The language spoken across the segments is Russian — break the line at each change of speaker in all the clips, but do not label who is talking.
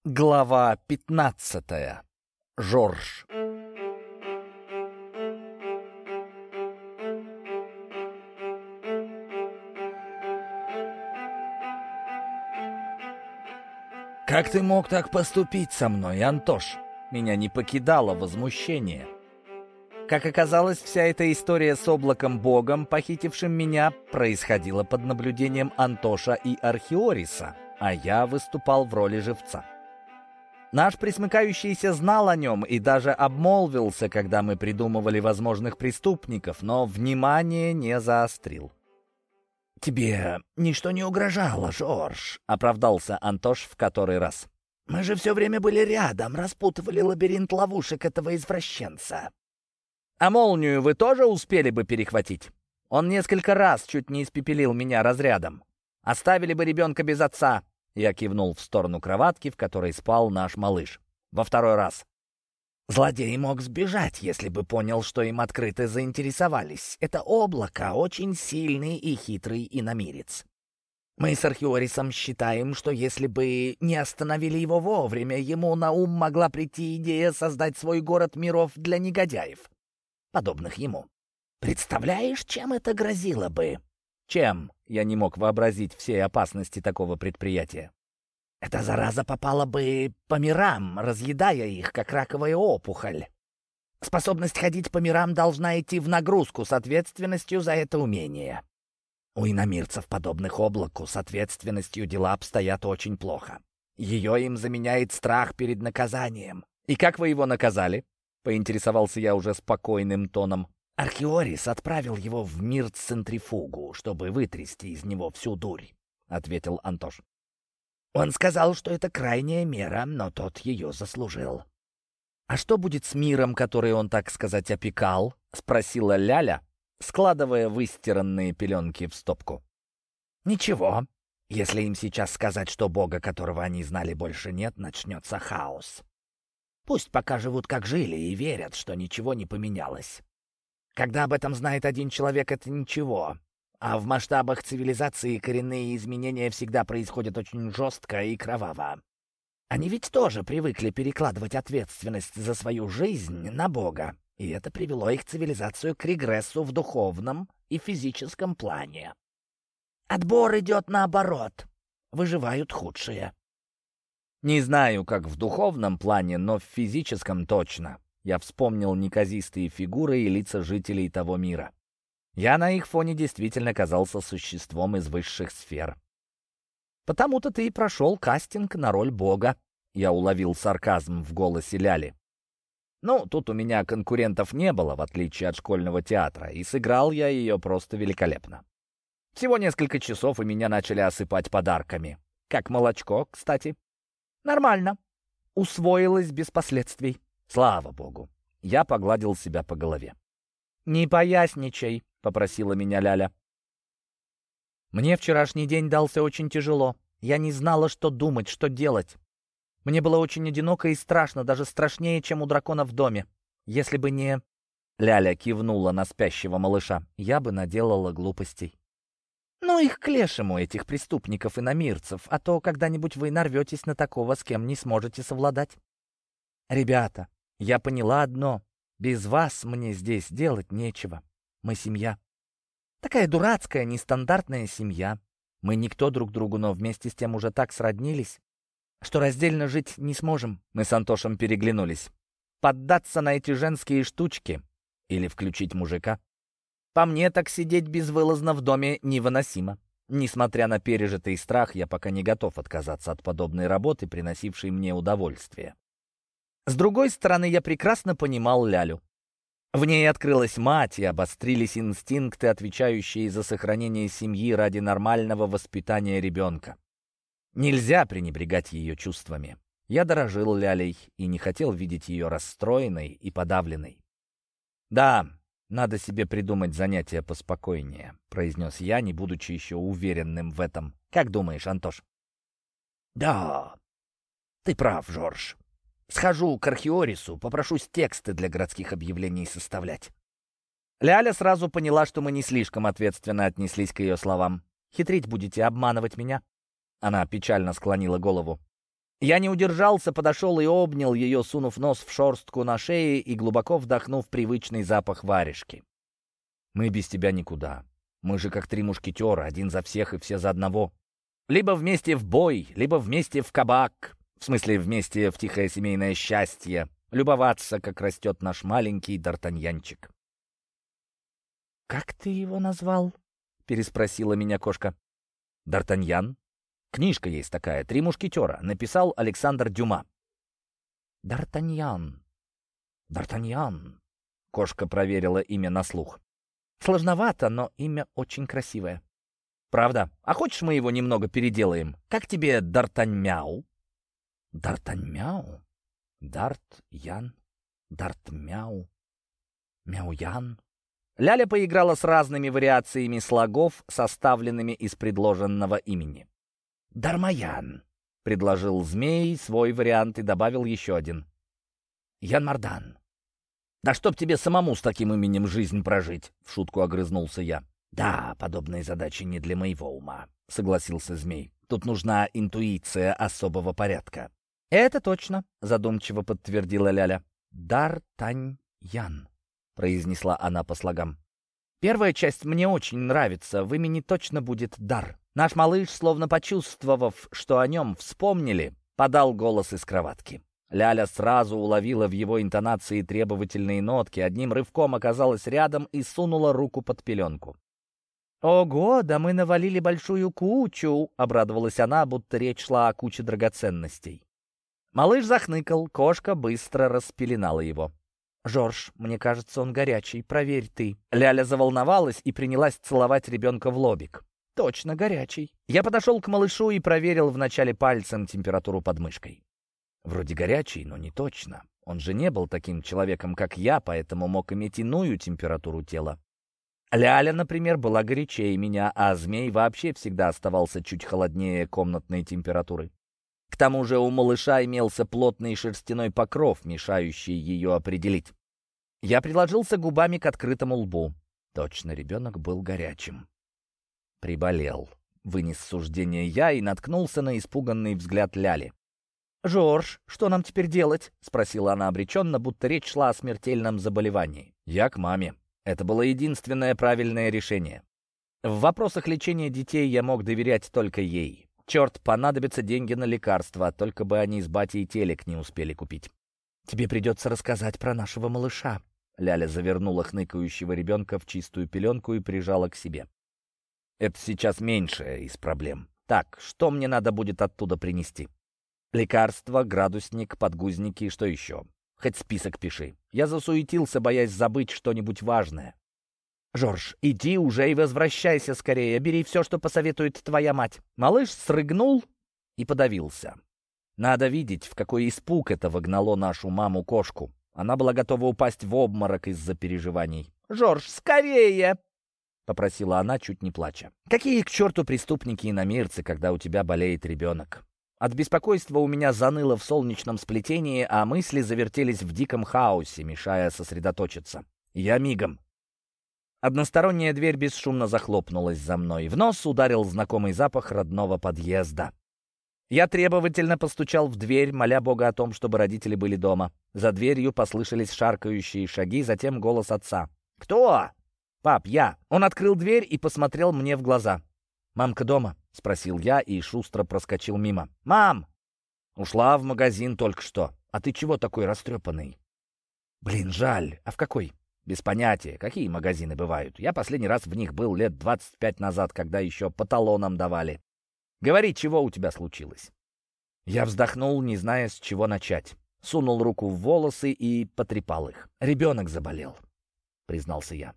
Глава 15. Жорж. «Как ты мог так поступить со мной, Антош?» Меня не покидало возмущение. Как оказалось, вся эта история с облаком-богом, похитившим меня, происходила под наблюдением Антоша и Архиориса, а я выступал в роли живца. Наш пресмыкающийся знал о нем и даже обмолвился, когда мы придумывали возможных преступников, но внимание не заострил. «Тебе ничто не угрожало, Жорж», — оправдался Антош в который раз. «Мы же все время были рядом, распутывали лабиринт ловушек этого извращенца». «А молнию вы тоже успели бы перехватить? Он несколько раз чуть не испепелил меня разрядом. Оставили бы ребенка без отца». Я кивнул в сторону кроватки, в которой спал наш малыш. Во второй раз. «Злодей мог сбежать, если бы понял, что им открыто заинтересовались. Это облако очень сильный и хитрый иномирец. Мы с Архиорисом считаем, что если бы не остановили его вовремя, ему на ум могла прийти идея создать свой город миров для негодяев, подобных ему. Представляешь, чем это грозило бы?» «Чем?» Я не мог вообразить всей опасности такого предприятия. «Эта зараза попала бы по мирам, разъедая их, как раковая опухоль. Способность ходить по мирам должна идти в нагрузку с ответственностью за это умение. У иномирцев, подобных облаку, с ответственностью дела обстоят очень плохо. Ее им заменяет страх перед наказанием». «И как вы его наказали?» — поинтересовался я уже спокойным тоном. «Архиорис отправил его в мир-центрифугу, чтобы вытрясти из него всю дурь», — ответил Антош. «Он сказал, что это крайняя мера, но тот ее заслужил». «А что будет с миром, который он, так сказать, опекал?» — спросила Ляля, складывая выстиранные пеленки в стопку. «Ничего. Если им сейчас сказать, что бога, которого они знали, больше нет, начнется хаос. Пусть пока живут, как жили, и верят, что ничего не поменялось. Когда об этом знает один человек, это ничего. А в масштабах цивилизации коренные изменения всегда происходят очень жестко и кроваво. Они ведь тоже привыкли перекладывать ответственность за свою жизнь на Бога, и это привело их цивилизацию к регрессу в духовном и физическом плане. Отбор идет наоборот. Выживают худшие». «Не знаю, как в духовном плане, но в физическом точно». Я вспомнил неказистые фигуры и лица жителей того мира. Я на их фоне действительно казался существом из высших сфер. «Потому-то ты и прошел кастинг на роль бога», — я уловил сарказм в голосе Ляли. «Ну, тут у меня конкурентов не было, в отличие от школьного театра, и сыграл я ее просто великолепно. Всего несколько часов, и меня начали осыпать подарками. Как молочко, кстати. Нормально. Усвоилось без последствий. Слава богу». Я погладил себя по голове. «Не поясничай», — попросила меня Ляля. «Мне вчерашний день дался очень тяжело. Я не знала, что думать, что делать. Мне было очень одиноко и страшно, даже страшнее, чем у дракона в доме. Если бы не...» Ляля кивнула на спящего малыша. «Я бы наделала глупостей». «Ну их к лешему, этих преступников и иномирцев, а то когда-нибудь вы нарветесь на такого, с кем не сможете совладать. Ребята, я поняла одно. Без вас мне здесь делать нечего. Мы семья. Такая дурацкая, нестандартная семья. Мы никто друг другу, но вместе с тем уже так сроднились, что раздельно жить не сможем». Мы с Антошем переглянулись. Поддаться на эти женские штучки или включить мужика? По мне, так сидеть безвылазно в доме невыносимо. Несмотря на пережитый страх, я пока не готов отказаться от подобной работы, приносившей мне удовольствие. С другой стороны, я прекрасно понимал Лялю. В ней открылась мать, и обострились инстинкты, отвечающие за сохранение семьи ради нормального воспитания ребенка. Нельзя пренебрегать ее чувствами. Я дорожил Лялей и не хотел видеть ее расстроенной и подавленной. «Да, надо себе придумать занятие поспокойнее», — произнес я, не будучи еще уверенным в этом. «Как думаешь, Антош?» «Да, ты прав, Жорж. Схожу к Архиорису, попрошусь тексты для городских объявлений составлять». Ляля сразу поняла, что мы не слишком ответственно отнеслись к ее словам. «Хитрить будете, обманывать меня?» Она печально склонила голову. Я не удержался, подошел и обнял ее, сунув нос в шерстку на шее и глубоко вдохнув привычный запах варежки. «Мы без тебя никуда. Мы же как три мушкетера, один за всех и все за одного. Либо вместе в бой, либо вместе в кабак. В смысле, вместе в тихое семейное счастье. Любоваться, как растет наш маленький д'Артаньянчик». «Как ты его назвал?» — переспросила меня кошка. «Д'Артаньян. Книжка есть такая, «Три мушкетера». Написал Александр Дюма». «Д'Артаньян. Д'Артаньян». Кошка проверила имя на слух. «Сложновато, но имя очень красивое». «Правда? А хочешь, мы его немного переделаем? Как тебе Д'Артаньмяу?» «Д'Артаньмяу? Дарт-Ян? Дарт-Мяу? Мяу-Ян?» Ляля поиграла с разными вариациями слогов, составленными из предложенного имени. «Дармаян», — предложил змей свой вариант и добавил еще один. «Ян-Мардан». «Да чтоб тебе самому с таким именем жизнь прожить», — в шутку огрызнулся я. «Да, подобные задачи не для моего ума», — согласился змей. «Тут нужна интуиция особого порядка». «Это точно», — задумчиво подтвердила Ляля. «Д'Артаньян», — произнесла она по слогам. «Первая часть мне очень нравится. В имени точно будет дар». Наш малыш, словно почувствовав, что о нем вспомнили, подал голос из кроватки. Ляля сразу уловила в его интонации требовательные нотки, одним рывком оказалась рядом и сунула руку под пеленку. «Ого, да мы навалили большую кучу!» — обрадовалась она, будто речь шла о куче драгоценностей. Малыш захныкал, кошка быстро распеленала его. «Жорж, мне кажется, он горячий, проверь ты». Ляля заволновалась и принялась целовать ребенка в лобик. «Точно горячий». Я подошел к малышу и проверил вначале пальцем температуру под мышкой. Вроде горячий, но не точно. Он же не был таким человеком, как я, поэтому мог иметь иную температуру тела. Ляля, например, была горячее меня, а змей вообще всегда оставался чуть холоднее комнатной температуры. К тому же у малыша имелся плотный шерстяной покров, мешающий ее определить. Я приложился губами к открытому лбу. Точно, ребенок был горячим. «Приболел», — вынес суждение я и наткнулся на испуганный взгляд Ляли. «Жорж, что нам теперь делать?» — спросила она обреченно, будто речь шла о смертельном заболевании. «Я к маме». Это было единственное правильное решение. В вопросах лечения детей я мог доверять только ей. Черт, понадобятся деньги на лекарства, только бы они с батей телек не успели купить. «Тебе придется рассказать про нашего малыша». Ляля завернула хныкающего ребенка в чистую пеленку и прижала к себе. «Это сейчас меньшая из проблем. Так, что мне надо будет оттуда принести? Лекарства, градусник, подгузники, что еще? Хоть список пиши». Я засуетился, боясь забыть что-нибудь важное. «Жорж, иди уже и возвращайся скорее. Бери все, что посоветует твоя мать». Малыш срыгнул и подавился. Надо видеть, в какой испуг это вогнало нашу маму-кошку. Она была готова упасть в обморок из-за переживаний. «Жорж, скорее!» — попросила она, чуть не плача. «Какие к черту преступники и иномирцы, когда у тебя болеет ребенок?» От беспокойства у меня заныло в солнечном сплетении, а мысли завертелись в диком хаосе, мешая сосредоточиться. Я мигом. Односторонняя дверь бесшумно захлопнулась за мной. В нос ударил знакомый запах родного подъезда. Я требовательно постучал в дверь, моля Бога о том, чтобы родители были дома. За дверью послышались шаркающие шаги, затем голос отца. «Кто?» «Пап, я». Он открыл дверь и посмотрел мне в глаза. «Мамка дома?» — спросил я и шустро проскочил мимо. «Мам!» «Ушла в магазин только что. А ты чего такой растрепанный?» «Блин, жаль. А в какой?» «Без понятия. Какие магазины бывают? Я последний раз в них был лет 25 назад, когда еще по талонам давали. Говори, чего у тебя случилось?» Я вздохнул, не зная, с чего начать. Сунул руку в волосы и потрепал их. «Ребенок заболел», — признался я.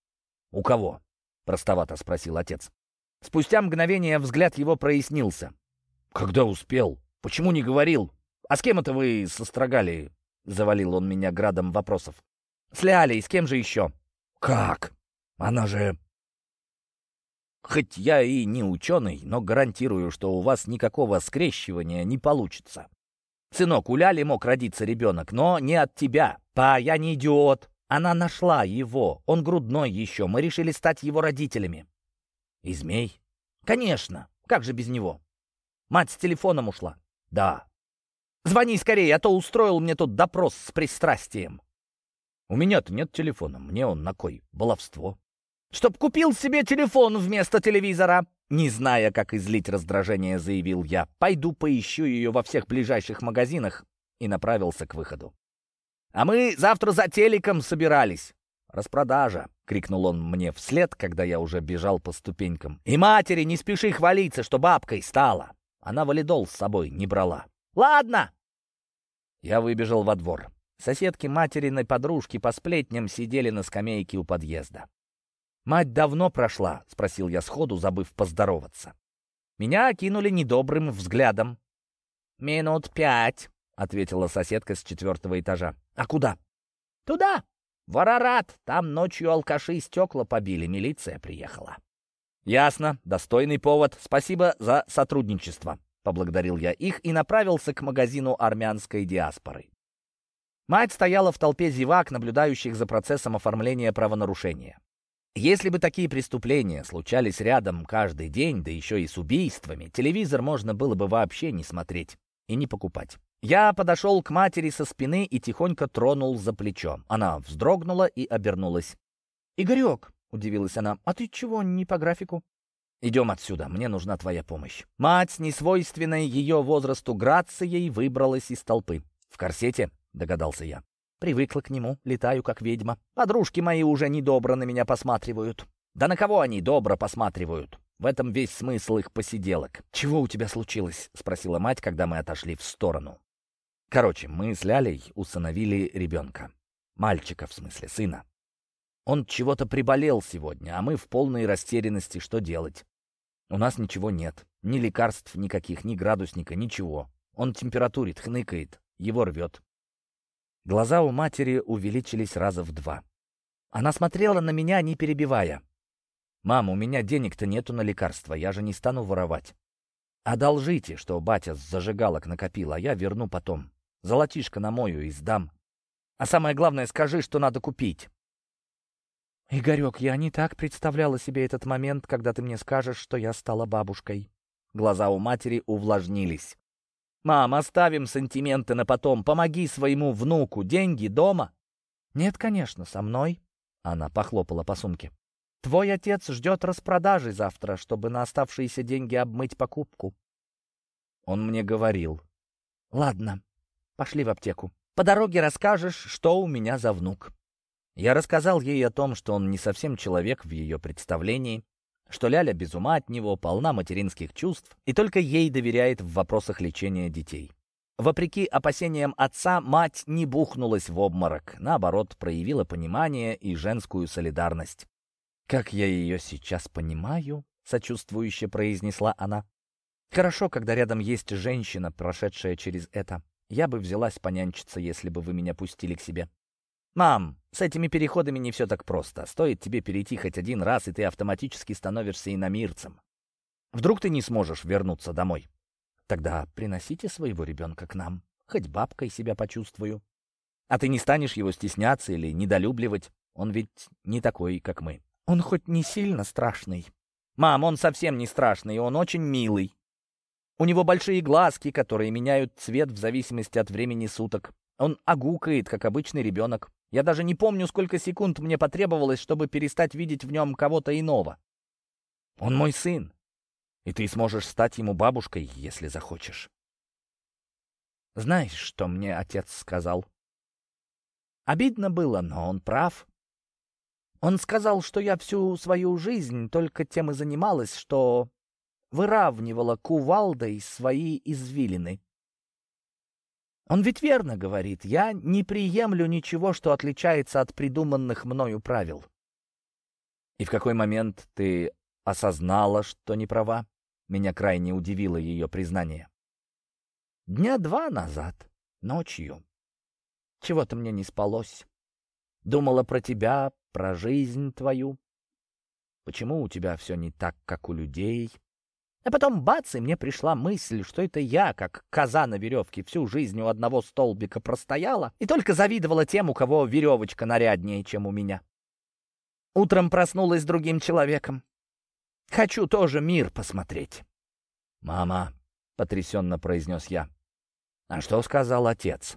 «У кого?» — простовато спросил отец. Спустя мгновение взгляд его прояснился. «Когда успел? Почему не говорил? А с кем это вы сострогали?» — завалил он меня градом вопросов. «С Лялей, с кем же еще?» «Как? Она же...» «Хоть я и не ученый, но гарантирую, что у вас никакого скрещивания не получится. Сынок, у Ляли мог родиться ребенок, но не от тебя. Па, я не идиот. Она нашла его, он грудной еще, мы решили стать его родителями». «И змей?» «Конечно, как же без него? Мать с телефоном ушла». «Да, Звони скорее, а то устроил мне тут допрос с пристрастием. У меня-то нет телефона, мне он на кой? Баловство. Чтоб купил себе телефон вместо телевизора. Не зная, как излить раздражение, заявил я. Пойду поищу ее во всех ближайших магазинах. И направился к выходу. А мы завтра за телеком собирались. «Распродажа!» — крикнул он мне вслед, когда я уже бежал по ступенькам. «И матери не спеши хвалиться, что бабкой стала!» Она валидол с собой не брала. «Ладно!» Я выбежал во двор. Соседки материной подружки по сплетням сидели на скамейке у подъезда. «Мать давно прошла?» — спросил я сходу, забыв поздороваться. Меня окинули недобрым взглядом. «Минут 5», — ответила соседка с 4-го этажа. «А куда?» «Туда, в Арарат. Там ночью алкаши стекла побили, милиция приехала». «Ясно, достойный повод. Спасибо за сотрудничество», — поблагодарил я их и направился к магазину армянской диаспоры. Мать стояла в толпе зевак, наблюдающих за процессом оформления правонарушения. Если бы такие преступления случались рядом каждый день, да еще и с убийствами, телевизор можно было бы вообще не смотреть и не покупать. Я подошел к матери со спины и тихонько тронул за плечо. Она вздрогнула и обернулась. «Игорек», — удивилась она, — «а ты чего не по графику?» «Идем отсюда, мне нужна твоя помощь». Мать, несвойственной ее возрасту грацией, выбралась из толпы. «В корсете?» — догадался я. «Привыкла к нему, летаю как ведьма. Подружки мои уже недобро на меня посматривают». «Да на кого они добро посматривают? В этом весь смысл их посиделок». «Чего у тебя случилось?» — спросила мать, когда мы отошли в сторону. Короче, мы с Лялей усыновили ребенка. Мальчика, в смысле, сына. Он чего-то приболел сегодня, а мы в полной растерянности, что делать. У нас ничего нет. Ни лекарств никаких, ни градусника, ничего. Он температурит, хныкает, его рвет. Глаза у матери увеличились раза в 2. Она смотрела на меня, не перебивая. «Мам, у меня денег-то нету на лекарства, я же не стану воровать. Одолжите, что батя с зажигалок накопил, а я верну потом. Золотишко намою и сдам. А самое главное, скажи, что надо купить». «Игорек, я не так представляла себе этот момент, когда ты мне скажешь, что я стала бабушкой». Глаза у матери увлажнились. «Мам, оставим сантименты на потом. Помоги своему внуку. Деньги дома?» «Нет, конечно, со мной». Она похлопала по сумке. «Твой отец ждет распродажи завтра, чтобы на оставшиеся деньги обмыть покупку». Он мне говорил. «Ладно, пошли в аптеку. По дороге расскажешь, что у меня за внук». Я рассказал ей о том, что он не совсем человек в ее представлении, что Ляля без ума от него, полна материнских чувств и только ей доверяет в вопросах лечения детей. Вопреки опасениям отца, мать не бухнулась в обморок, наоборот, проявила понимание и женскую солидарность. «Как я ее сейчас понимаю», — сочувствующе произнесла она. «Хорошо, когда рядом есть женщина, прошедшая через это. Я бы взялась понянчиться, если бы вы меня пустили к себе». «Мам, с этими переходами не все так просто. Стоит тебе перейти хоть один раз, и ты автоматически становишься иномирцем. Вдруг ты не сможешь вернуться домой? Тогда приносите своего ребенка к нам. Хоть бабкой себя почувствую. А ты не станешь его стесняться или недолюбливать. Он ведь не такой, как мы. Он хоть не сильно страшный». «Мам, он совсем не страшный, он очень милый. У него большие глазки, которые меняют цвет в зависимости от времени суток. Он огукает, как обычный ребенок. Я даже не помню, сколько секунд мне потребовалось, чтобы перестать видеть в нем кого-то иного. Он мой сын, и ты сможешь стать ему бабушкой, если захочешь». Знаешь, что мне отец сказал? Обидно было, но он прав. Он сказал, что я всю свою жизнь только тем и занималась, что выравнивала кувалдой свои извилины. Он ведь верно говорит, я не приемлю ничего, что отличается от придуманных мною правил. И в какой момент ты осознала, что не права? Меня крайне удивило ее признание. 2 дня назад, ночью. Чего-то мне не спалось. Думала про тебя, про жизнь твою. Почему у тебя все не так, как у людей? А потом бац, и мне пришла мысль, что это я, как коза на веревке, всю жизнь у одного столбика простояла и только завидовала тем, у кого веревочка наряднее, чем у меня. Утром проснулась другим человеком. Хочу тоже мир посмотреть. «Мама», — потрясенно произнес я, А что сказал отец?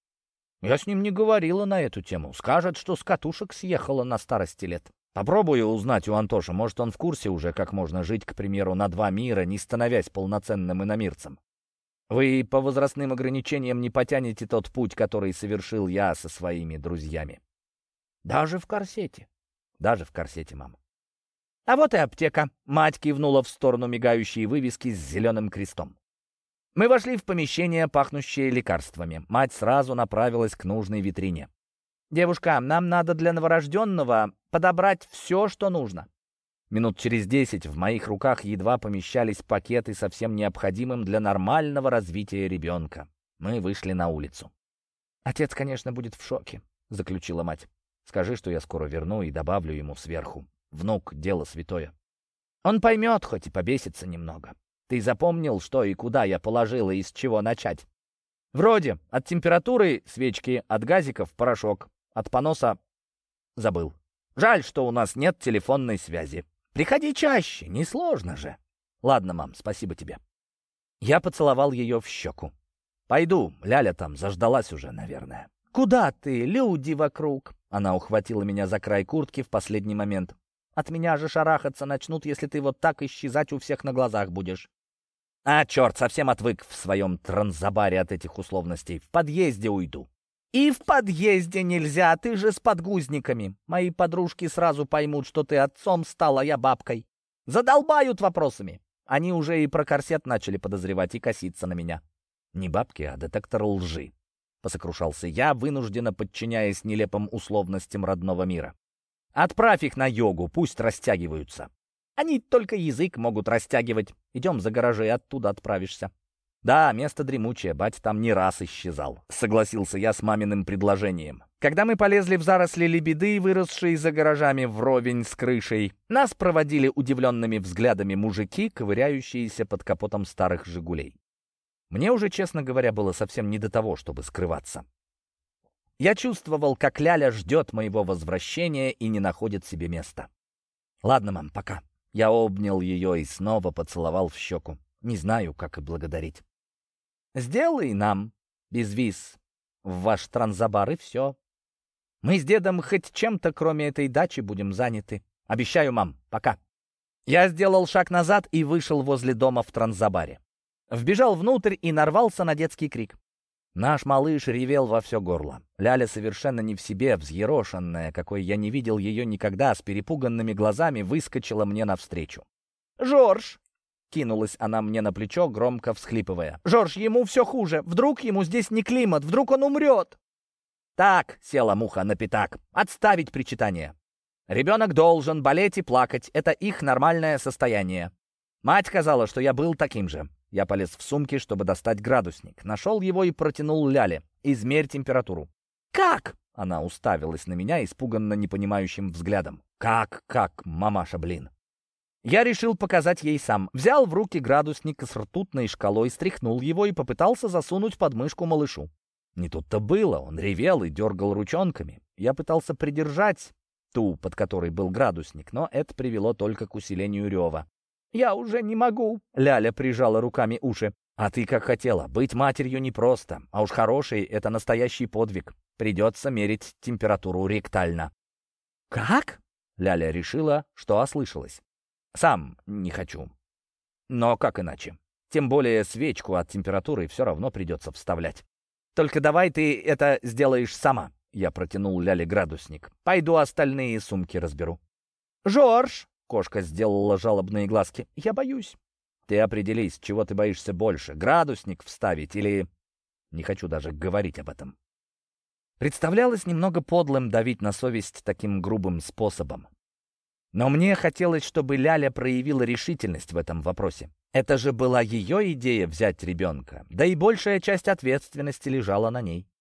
Я с ним не говорила на эту тему. Скажет, что с катушек съехала на старости лет. Попробую узнать у Антоша, может, он в курсе уже, как можно жить, к примеру, на 2 мира, не становясь полноценным иномирцем. Вы по возрастным ограничениям не потянете тот путь, который совершил я со своими друзьями. Даже в корсете. Даже в корсете, мам. А вот и аптека. Мать кивнула в сторону мигающей вывески с зеленым крестом. Мы вошли в помещение, пахнущее лекарствами. Мать сразу направилась к нужной витрине. «Девушка, нам надо для новорожденного подобрать все, что нужно». Минут через 10 в моих руках едва помещались пакеты со всем необходимым для нормального развития ребенка. Мы вышли на улицу. «Отец, конечно, будет в шоке», — заключила мать. «Скажи, что я скоро верну и добавлю ему сверху. Внук — дело святое. Он поймет, хоть и побесится немного. Ты запомнил, что и куда я положила и с чего начать? Вроде от температуры свечки, от газиков порошок, от поноса забыл. Жаль, что у нас нет телефонной связи. Приходи чаще, несложно же. Ладно, мам, спасибо тебе». Я поцеловал ее в щеку. «Пойду, Ляля там заждалась уже, наверное». «Куда ты? Люди вокруг». Она ухватила меня за край куртки в последний момент. «От меня же шарахаться начнут, если ты вот так исчезать у всех на глазах будешь». «А, черт, совсем отвык в своем транзабаре от этих условностей. В подъезде уйду». «И в подъезде нельзя, ты же с подгузниками. Мои подружки сразу поймут, что ты отцом стал, а я бабкой. Задолбают вопросами». Они уже и про корсет начали подозревать и коситься на меня. «Не бабки, а детектор лжи», — посокрушался я, вынужденно подчиняясь нелепым условностям родного мира. «Отправь их на йогу, пусть растягиваются. Они только язык могут растягивать. Идем за гаражи, оттуда отправишься». «Да, место дремучее, батя там не раз исчезал», — согласился я с маминым предложением. Когда мы полезли в заросли лебеды, выросшие за гаражами вровень с крышей, нас проводили удивленными взглядами мужики, ковыряющиеся под капотом старых «Жигулей». Мне уже, честно говоря, было совсем не до того, чтобы скрываться. Я чувствовал, как Ляля ждет моего возвращения и не находит себе места. «Ладно, мам, пока». Я обнял ее и снова поцеловал в щеку. Не знаю, как и благодарить. «Сделай нам безвиз в ваш транзабар, и все. Мы с дедом хоть чем-то, кроме этой дачи, будем заняты. Обещаю, мам, пока». Я сделал шаг назад и вышел возле дома в транзабаре. Вбежал внутрь и нарвался на детский крик. Наш малыш ревел во все горло. Ляля совершенно не в себе, взъерошенная, какой я не видел ее никогда, с перепуганными глазами выскочила мне навстречу. «Жорж!» — кинулась она мне на плечо, громко всхлипывая. «Жорж, ему все хуже. Вдруг ему здесь не климат, вдруг он умрет!» «Так!» — села муха на пятак. «Отставить причитание. Ребенок должен болеть и плакать. Это их нормальное состояние. Мать сказала, что я был таким же». Я полез в сумки, чтобы достать градусник. Нашел его и протянул Ляле. «Измерь температуру». «Как?» — она уставилась на меня испуганно непонимающим взглядом. «Как, мамаша, блин?» Я решил показать ей сам. Взял в руки градусник с ртутной шкалой, стряхнул его и попытался засунуть под мышку малышу. Не тут-то было, он ревел и дергал ручонками. Я пытался придержать ту, под которой был градусник, но это привело только к усилению рева. «Я уже не могу!» — Ляля прижала руками уши. «А ты как хотела. Быть матерью непросто. А уж хороший — это настоящий подвиг. Придется мерить температуру ректально». «Как?» — Ляля решила, что ослышалась. «Сам не хочу. Но как иначе? Тем более свечку от температуры все равно придется вставлять. Только давай ты это сделаешь сама». Я протянул Ляле градусник. «Пойду остальные сумки разберу». «Жорж!» — кошка сделала жалобные глазки. «Я боюсь». «Ты определись, чего ты боишься больше, градусник вставить или...» Не хочу даже говорить об этом. Представлялось немного подлым давить на совесть таким грубым способом. Но мне хотелось, чтобы Ляля проявила решительность в этом вопросе. Это же была ее идея взять ребенка, да и большая часть ответственности лежала на ней.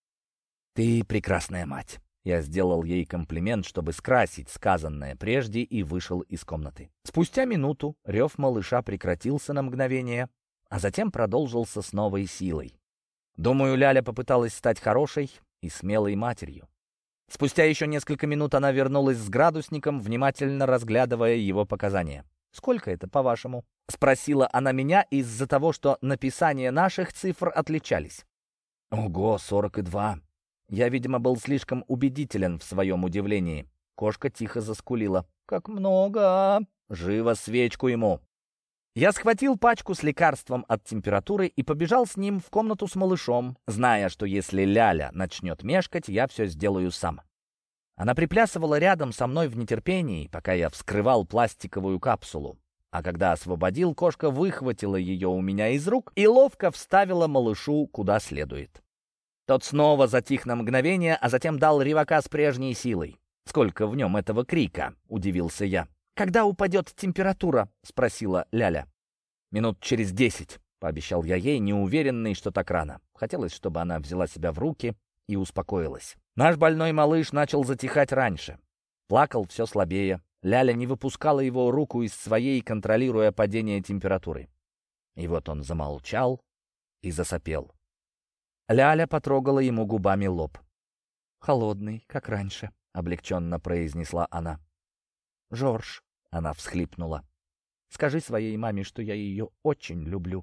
«Ты прекрасная мать». Я сделал ей комплимент, чтобы скрасить сказанное прежде, и вышел из комнаты. Спустя минуту рев малыша прекратился на мгновение, а затем продолжился с новой силой. Думаю, Ляля попыталась стать хорошей и смелой матерью. Спустя еще несколько минут она вернулась с градусником, внимательно разглядывая его показания. «Сколько это, по-вашему?» — спросила она меня из-за того, что написания наших цифр отличались. Ого, 42. Я, видимо, был слишком убедителен в своем удивлении. Кошка тихо заскулила. «Как много! Живо свечку ему!» Я схватил пачку с лекарством от температуры и побежал с ним в комнату с малышом, зная, что если Ляля начнет мешкать, я все сделаю сам. Она приплясывала рядом со мной в нетерпении, пока я вскрывал пластиковую капсулу. А когда освободил, кошка выхватила ее у меня из рук и ловко вставила малышу куда следует. Тот снова затих на мгновение, а затем дал ревака с прежней силой. «Сколько в нем этого крика?» — удивился я. «Когда упадет температура?» — спросила Ляля. «Минут через 10», — пообещал я ей, неуверенный, что так рано. Хотелось, чтобы она взяла себя в руки и успокоилась. Наш больной малыш начал затихать раньше. Плакал все слабее. Ляля не выпускала его руку из своей, контролируя падение температуры. И вот он замолчал и засопел. Ляля потрогала ему губами лоб. «Холодный, как раньше», — облегченно произнесла она. «Жорж», — она всхлипнула, — «скажи своей маме, что я ее очень люблю».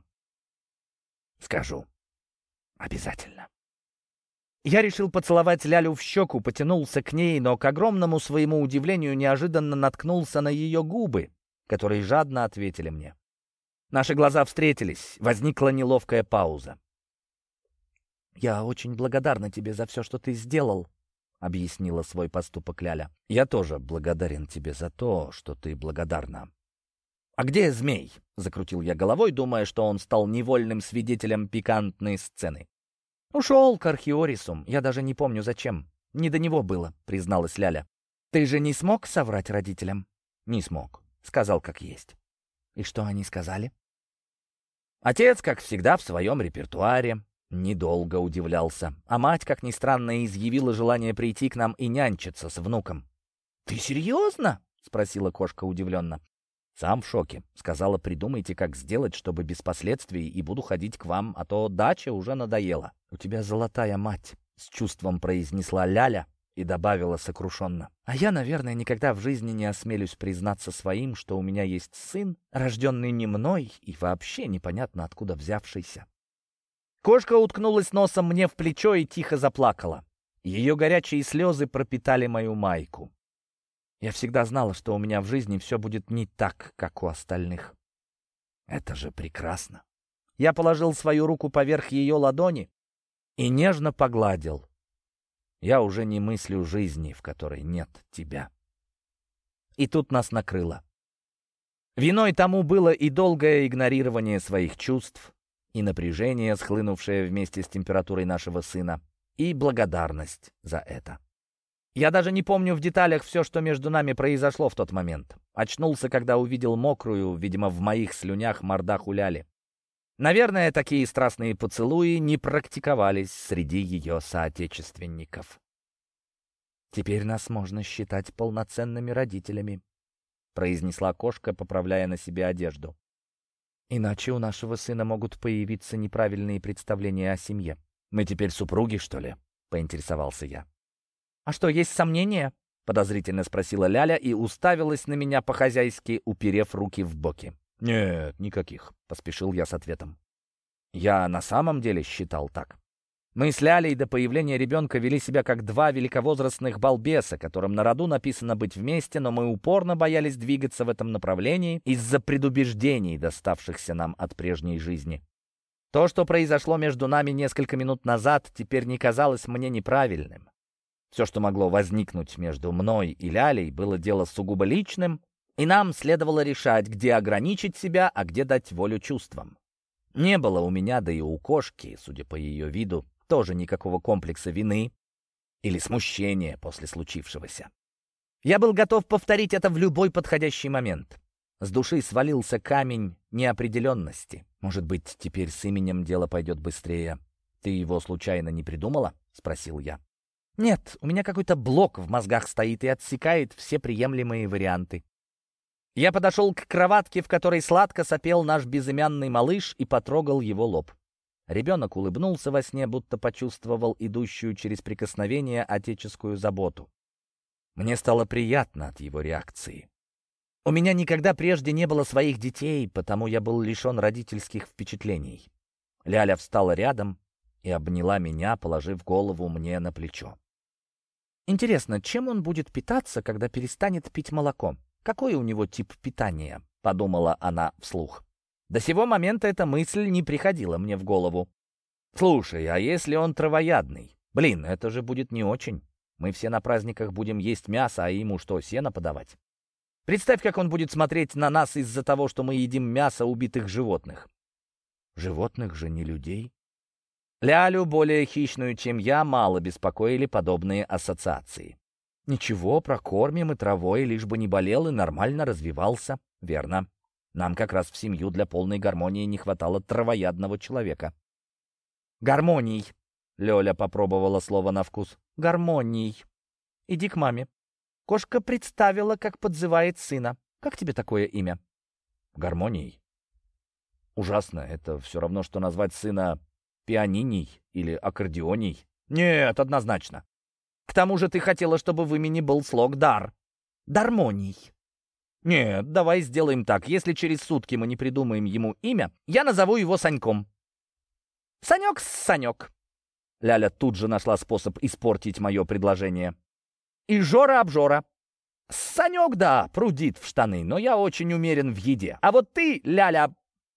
«Скажу. Обязательно». Я решил поцеловать Лялю в щеку, потянулся к ней, но, к огромному своему удивлению, неожиданно наткнулся на ее губы, которые жадно ответили мне. Наши глаза встретились, возникла неловкая пауза. «Я очень благодарна тебе за все, что ты сделал», — объяснила свой поступок Ляля. «Я тоже благодарен тебе за то, что ты благодарна». «А где змей?» — закрутил я головой, думая, что он стал невольным свидетелем пикантной сцены. «Ушел к Архиорису. Я даже не помню, зачем. Не до него было», — призналась Ляля. «Ты же не смог соврать родителям?» «Не смог. Сказал, как есть». «И что они сказали?» Отец, как всегда, в своем репертуаре. Недолго удивлялся. А мать, как ни странно, изъявила желание прийти к нам и нянчиться с внуком. «Ты серьезно?» — спросила кошка удивленно. «Сам в шоке. Сказала, придумайте, как сделать, чтобы без последствий, и буду ходить к вам, а то дача уже надоела». «У тебя золотая мать», — с чувством произнесла Ляля и добавила сокрушенно. «А я, наверное, никогда в жизни не осмелюсь признаться своим, что у меня есть сын, рожденный не мной и вообще непонятно откуда взявшийся». Кошка уткнулась носом мне в плечо и тихо заплакала. Ее горячие слезы пропитали мою майку. Я всегда знала, что у меня в жизни все будет не так, как у остальных. Это же прекрасно. Я положил свою руку поверх ее ладони и нежно погладил. Я уже не мыслю жизни, в которой нет тебя. И тут нас накрыло. Виной тому было и долгое игнорирование своих чувств, и напряжение, схлынувшее вместе с температурой нашего сына, и благодарность за это. Я даже не помню в деталях все, что между нами произошло в тот момент. Очнулся, когда увидел мокрую, видимо, в моих слюнях мордаху Ляли. Наверное, такие страстные поцелуи не практиковались среди ее соотечественников. «Теперь нас можно считать полноценными родителями», — произнесла кошка, поправляя на себе одежду. «Иначе у нашего сына могут появиться неправильные представления о семье». «Мы теперь супруги, что ли?» — поинтересовался я. «А что, есть сомнения?» — подозрительно спросила Ляля и уставилась на меня по-хозяйски, уперев руки в боки. «Нет, никаких», — поспешил я с ответом. Я на самом деле считал так. Мы с Лялей до появления ребенка вели себя как два великовозрастных балбеса, которым на роду написано быть вместе, но мы упорно боялись двигаться в этом направлении из-за предубеждений, доставшихся нам от прежней жизни. То, что произошло между нами несколько минут назад, теперь не казалось мне неправильным. Все, что могло возникнуть между мной и Лялей, было дело сугубо личным, и нам следовало решать, где ограничить себя, а где дать волю чувствам. Не было у меня, да и у кошки, судя по ее виду, тоже никакого комплекса вины или смущения после случившегося. Я был готов повторить это в любой подходящий момент. С души свалился камень неопределенности. Может быть, теперь с именем дело пойдет быстрее. Ты его случайно не придумала? — спросил я. Нет, у меня какой-то блок в мозгах стоит и отсекает все приемлемые варианты. Я подошел к кроватке, в которой сладко сопел наш безымянный малыш, и потрогал его лоб. Ребенок улыбнулся во сне, будто почувствовал идущую через прикосновение отеческую заботу. Мне стало приятно от его реакции. У меня никогда прежде не было своих детей, потому я был лишен родительских впечатлений. Ляля встала рядом и обняла меня, положив голову мне на плечо. «Интересно, чем он будет питаться, когда перестанет пить молоко? Какой у него тип питания?» — подумала она вслух. До сего момента эта мысль не приходила мне в голову. «Слушай, а если он травоядный? Блин, это же будет не очень. Мы все на праздниках будем есть мясо, а ему что, сено подавать? Представь, как он будет смотреть на нас из-за того, что мы едим мясо убитых животных». «Животных же, не людей?» Лялю, более хищную, чем я, мало беспокоили подобные ассоциации. «Ничего, прокормим и травой, лишь бы не болел и нормально развивался». «Верно. Нам как раз в семью для полной гармонии не хватало травоядного человека». «Гармоний», — Лёля попробовала слово на вкус. «Гармоний. Иди к маме. Кошка представила, как подзывает сына. Как тебе такое имя?» «Гармоний. Ужасно. Это все равно, что назвать сына пианиней или аккордеоний». «Нет, однозначно. К тому же ты хотела, чтобы в имени был слог «дар». «Дармоний». «Нет, давай сделаем так. Если через сутки мы не придумаем ему имя, я назову его Саньком». «Санек-Санек». Ляля тут же нашла способ испортить мое предложение. «И Жора-обжора». «Санек, да, прудит в штаны, но я очень умерен в еде. А вот ты, Ляля,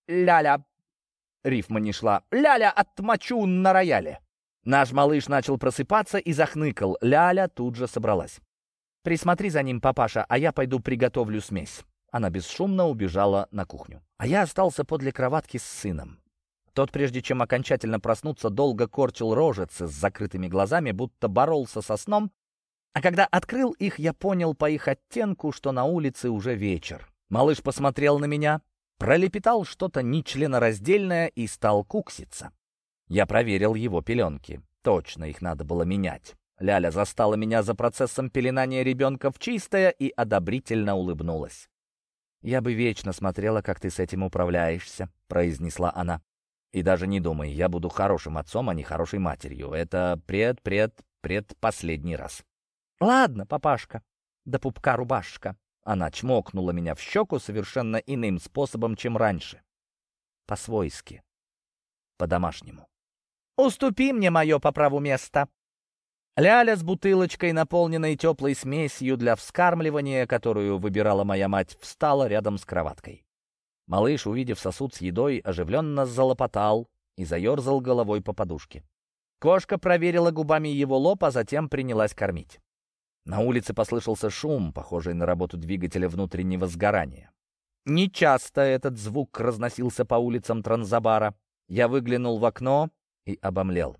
рифма не шла, Ляля отмочу на рояле». Наш малыш начал просыпаться и захныкал. Ляля тут же собралась. «Присмотри за ним, папаша, а я пойду приготовлю смесь». Она бесшумно убежала на кухню. А я остался подле кроватки с сыном. Тот, прежде чем окончательно проснуться, долго корчил рожицы с закрытыми глазами, будто боролся со сном, а когда открыл их, я понял по их оттенку, что на улице уже вечер. Малыш посмотрел на меня, пролепетал что-то нечленораздельное и стал кукситься. Я проверил его пеленки. Точно, их надо было менять. Ляля застала меня за процессом пеленания ребенка в чистое и одобрительно улыбнулась. «Я бы вечно смотрела, как ты с этим управляешься», — произнесла она. «И даже не думай, я буду хорошим отцом, а не хорошей матерью. Это предпоследний раз». «Ладно, папашка, да пупка рубашка». Она чмокнула меня в щеку совершенно иным способом, чем раньше. По-свойски, по-домашнему. «Уступи мне мое по праву место». Ляля с бутылочкой, наполненной теплой смесью для вскармливания, которую выбирала моя мать, встала рядом с кроваткой. Малыш, увидев сосуд с едой, оживленно залопотал и заерзал головой по подушке. Кошка проверила губами его лоб, а затем принялась кормить. На улице послышался шум, похожий на работу двигателя внутреннего сгорания. Нечасто этот звук разносился по улицам Транзабара. Я выглянул в окно и обомлел.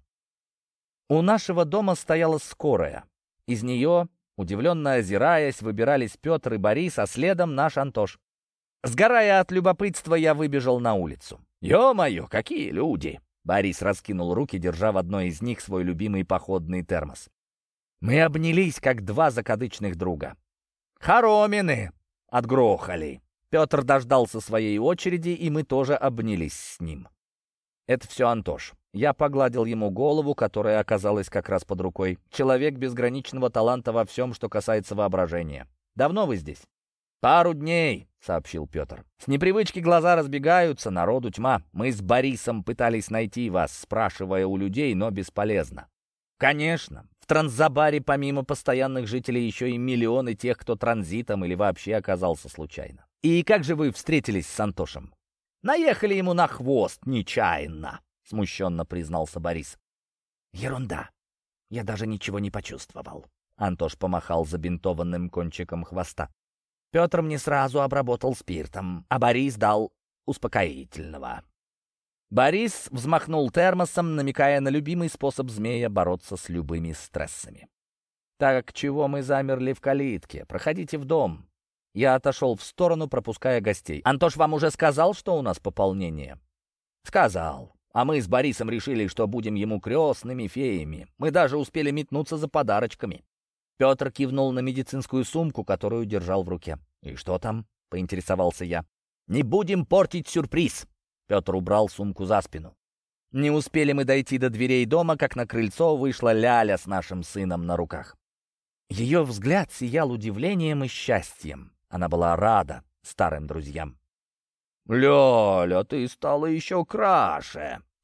У нашего дома стояла скорая. Из нее, удивленно озираясь, выбирались Петр и Борис, а следом наш Антош. Сгорая от любопытства, я выбежал на улицу. «Ё-моё, какие люди!» Борис раскинул руки, держа в одной из них свой любимый походный термос. Мы обнялись, как два закадычных друга. «Хоромины!» — отгрохали. Петр дождался своей очереди, и мы тоже обнялись с ним. «Это все Антош». Я погладил ему голову, которая оказалась как раз под рукой. Человек безграничного таланта во всем, что касается воображения. «Давно вы здесь?» «Пару дней», — сообщил Петр. «С непривычки глаза разбегаются, народу тьма. Мы с Борисом пытались найти вас, спрашивая у людей, но бесполезно». «Конечно. В Транзабаре помимо постоянных жителей еще и миллионы тех, кто транзитом или вообще оказался случайно. И как же вы встретились с Антошем?» «Наехали ему на хвост нечаянно», — смущенно признался Борис. «Ерунда. Я даже ничего не почувствовал». Антош помахал забинтованным кончиком хвоста. «Петр мне сразу обработал спиртом, а Борис дал успокоительного». Борис взмахнул термосом, намекая на любимый способ змея бороться с любыми стрессами. «Так, чего мы замерли в калитке? Проходите в дом». Я отошел в сторону, пропуская гостей. «Антош вам уже сказал, что у нас пополнение?» «Сказал. А мы с Борисом решили, что будем ему крестными феями. Мы даже успели метнуться за подарочками». Петр кивнул на медицинскую сумку, которую держал в руке. «И что там?» — поинтересовался я. «Не будем портить сюрприз!» Петр убрал сумку за спину. Не успели мы дойти до дверей дома, как на крыльцо вышла Ляля с нашим сыном на руках. Ее взгляд сиял удивлением и счастьем. Она была рада старым друзьям. «Ляля, ты стала еще краше!»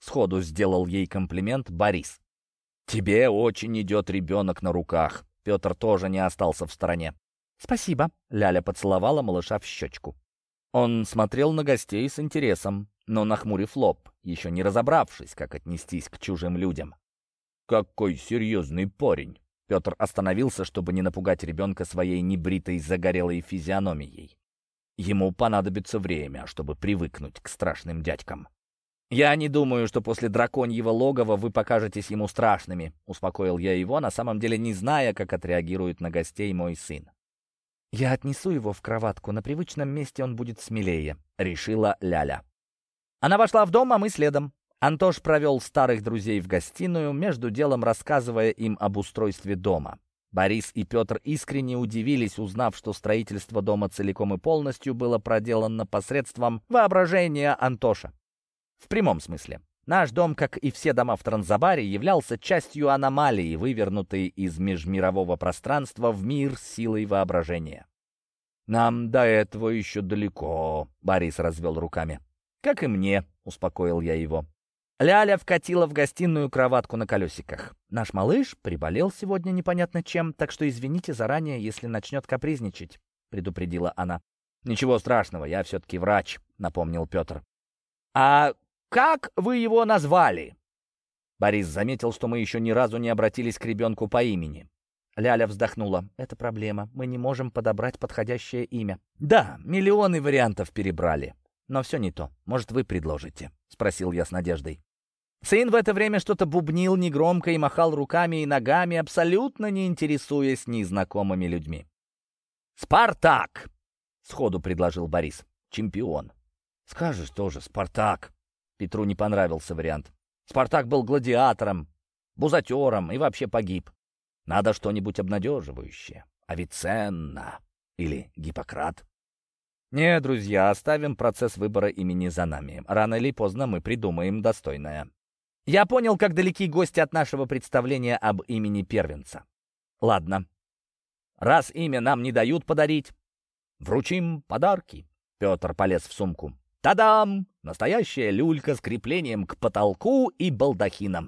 Сходу сделал ей комплимент Борис. «Тебе очень идет ребенок на руках». Петр тоже не остался в стороне. «Спасибо», — Ляля поцеловала малыша в щечку. Он смотрел на гостей с интересом, но нахмурив лоб, еще не разобравшись, как отнестись к чужим людям. «Какой серьезный парень!» Петр остановился, чтобы не напугать ребенка своей небритой загорелой физиономией. Ему понадобится время, чтобы привыкнуть к страшным дядькам. «Я не думаю, что после драконьего логова вы покажетесь ему страшными», — успокоил я его, на самом деле не зная, как отреагирует на гостей мой сын. «Я отнесу его в кроватку, на привычном месте он будет смелее», — решила Ляля. Она вошла в дом, а мы следом. Антош провел старых друзей в гостиную, между делом рассказывая им об устройстве дома. Борис и Петр искренне удивились, узнав, что строительство дома целиком и полностью было проделано посредством воображения Антоша. В прямом смысле. Наш дом, как и все дома в Транзабаре, являлся частью аномалии, вывернутой из межмирового пространства в мир силой воображения. «Нам до этого еще далеко», — Борис развел руками. «Как и мне», — успокоил я его. Ляля вкатила в гостиную кроватку на колесиках. «Наш малыш приболел сегодня непонятно чем, так что извините заранее, если начнет капризничать», — предупредила она. «Ничего страшного, я все-таки врач», — напомнил Петр. «А как вы его назвали?» Борис заметил, что мы еще ни разу не обратились к ребенку по имени. Ляля вздохнула. «Это проблема. Мы не можем подобрать подходящее имя». «Да, миллионы вариантов перебрали. Но все не то. Может, вы предложите?» — спросил я с надеждой. Сын в это время что-то бубнил негромко и махал руками и ногами, абсолютно не интересуясь незнакомыми людьми. «Спартак!» — сходу предложил Борис. «Чемпион». «Скажешь тоже, Спартак». Петру не понравился вариант. Спартак был гладиатором, бузатером и вообще погиб. Надо что-нибудь обнадеживающее. Авиценна или Гиппократ. Не, друзья, оставим процесс выбора имени за нами. Рано или поздно мы придумаем достойное. Я понял, как далеки гости от нашего представления об имени первенца. Ладно. Раз имя нам не дают подарить, вручим подарки. Петр полез в сумку. Та-дам! Настоящая люлька с креплением к потолку и балдахином.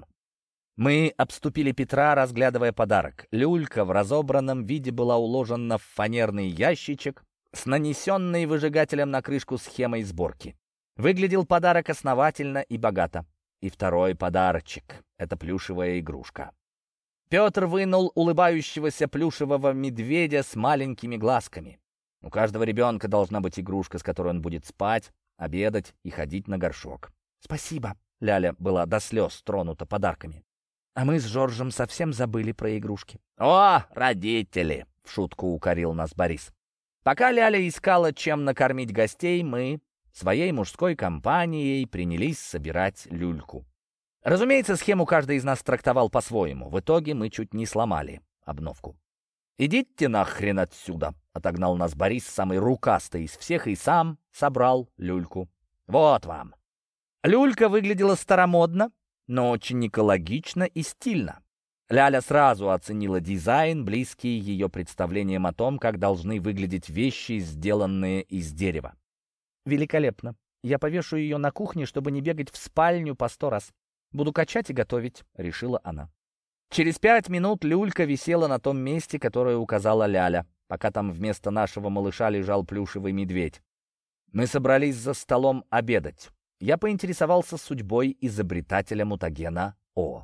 Мы обступили Петра, разглядывая подарок. Люлька в разобранном виде была уложена в фанерный ящичек с нанесенной выжигателем на крышку схемой сборки. Выглядел подарок основательно и богато. И второй подарочек — это плюшевая игрушка. Петр вынул улыбающегося плюшевого медведя с маленькими глазками. У каждого ребенка должна быть игрушка, с которой он будет спать, обедать и ходить на горшок. «Спасибо!» — Ляля была до слез тронута подарками. «А мы с Жоржем совсем забыли про игрушки». «О, родители!» — в шутку укорил нас Борис. Пока Ляля искала, чем накормить гостей, мы своей мужской компанией принялись собирать люльку. Разумеется, схему каждый из нас трактовал по-своему. В итоге мы чуть не сломали обновку. «Идите нахрен отсюда!» — отогнал нас Борис, самый рукастый из всех, и сам собрал люльку. «Вот вам!» Люлька выглядела старомодно, но очень экологично и стильно. Ляля сразу оценила дизайн, близкий ее представлениям о том, как должны выглядеть вещи, сделанные из дерева. «Великолепно. Я повешу ее на кухне, чтобы не бегать в спальню по 100 раз. Буду качать и готовить», — решила она. Через 5 минут люлька висела на том месте, которое указала Ляля, пока там вместо нашего малыша лежал плюшевый медведь. Мы собрались за столом обедать. Я поинтересовался судьбой изобретателя мутагена О.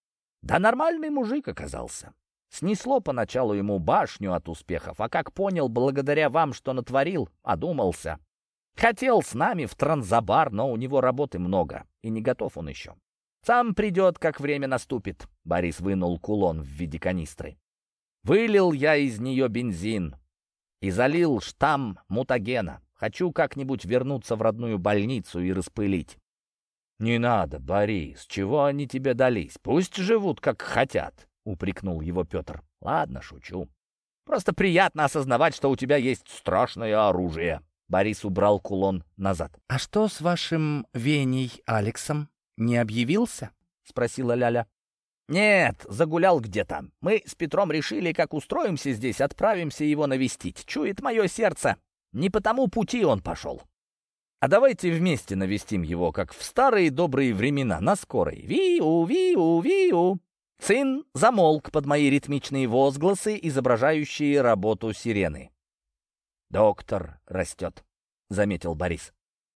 Да нормальный мужик оказался. Снесло поначалу ему башню от успехов, а как понял, благодаря вам, что натворил, одумался. Хотел с нами в Транзабар, но у него работы много, и не готов он еще. Сам придет, как время наступит. Борис вынул кулон в виде канистры. Вылил я из нее бензин и залил штамм мутагена. Хочу как-нибудь вернуться в родную больницу и распылить. «Не надо, Борис, чего они тебе дались? Пусть живут, как хотят», — упрекнул его Петр. «Ладно, шучу. Просто приятно осознавать, что у тебя есть страшное оружие». Борис убрал кулон назад. «А что с вашим Веней Алексом? Не объявился?» — спросила Ляля. «Нет, загулял где-то. Мы с Петром решили, как устроимся здесь, отправимся его навестить. Чует мое сердце. Не по тому пути он пошел». А давайте вместе навестим его, как в старые добрые времена, на скорой. Виу, виу, виу. Сын замолк под мои ритмичные возгласы, изображающие работу сирены. «Доктор растет», — заметил Борис.